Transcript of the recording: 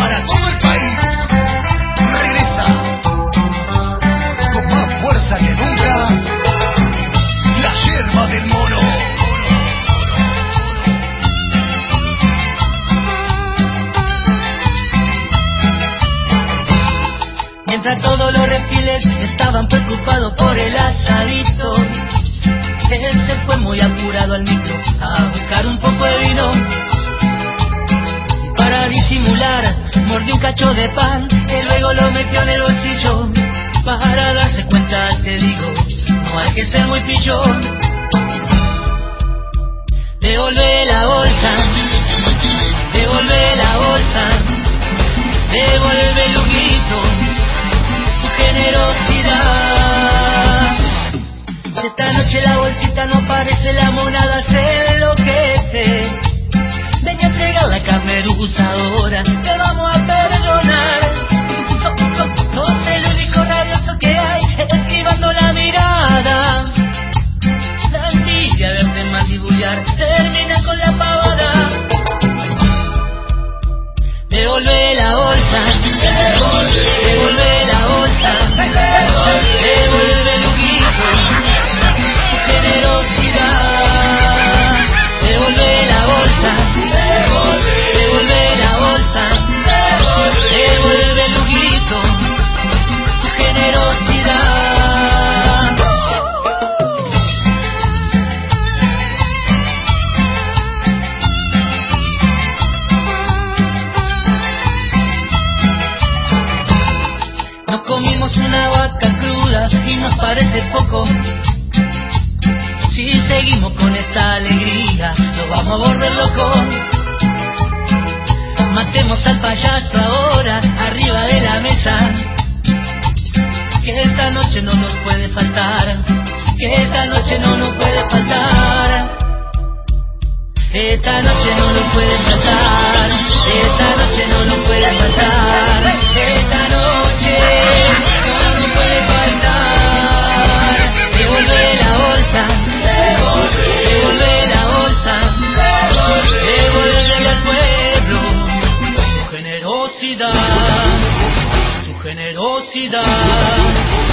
para todo el país. Regresa con más fuerza que nunca la yerba del mono. Mientras todos los reptiles estaban preocupados por el asadito, él se fue muy apurado al micro a buscar un poco de vino. Y para disimular, mordió un cacho de pan y luego lo metió en el bolsillo. Para darse cuenta, te digo, no hay que ser muy pillón. Devolvé la bolsa, devolvé la bolsa, devolvé el juguito, tu generosidad. Esta noche la bolsita no parece, la monada se enloquece. Ven a entregar la camerusa ahora, te vamos a perdonar. Sos el único rabioso que hay, esquivando la mirada. La envidia de verte mandibullar termina con la pavada. Devolvé la bolsa, devolvé la bolsa, devolvé el juguito, tu generosidad. Devolvé la bolsa, devolvé la bolsa, devolvé el juguito, tu generosidad. Nos comimos una vaca cruda y nos parece poco. Si seguimos con esta alegría, nos vamos a volver locos. Matemos al payaso ahora, arriba de la mesa. Que esta noche no nos puede faltar, que esta noche no nos puede faltar. Esta noche no nos puede faltar, esta noche no nos puede faltar. Esta noche no nos puede faltar. Devolvé la bolsa, devolvé la bolsa, devolvé al pueblo su generosidad, su generosidad.